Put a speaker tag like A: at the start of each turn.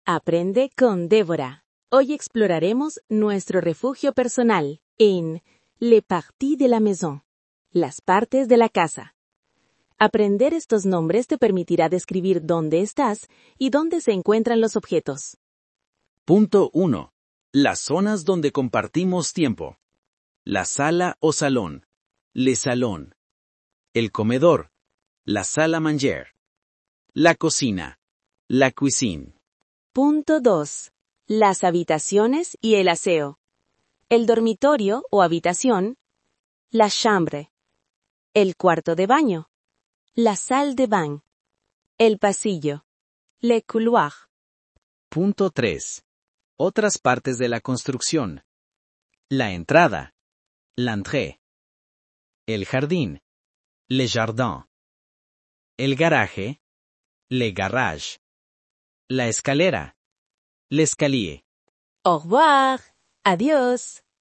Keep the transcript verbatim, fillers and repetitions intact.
A: Aprende con Débora. Hoy exploraremos nuestro refugio personal en Les parties de la maison, las partes de la casa. Aprender estos nombres te permitirá describir dónde estás y dónde se encuentran los objetos.
B: Punto uno. Las zonas donde compartimos tiempo. La sala o salón. Le salon. El comedor. La salle à manger. La cocina. La cuisine.
A: Punto dos. Las habitaciones y el aseo. El dormitorio o habitación. La chambre. El cuarto de baño. La salle de bain. El pasillo. Le couloir.
B: Punto tres. Otras partes de la construcción. La entrada. L'entrée. El jardín. Le jardin. El garaje. Le garage. La escalera. L'escalier.
A: Au revoir. Adiós.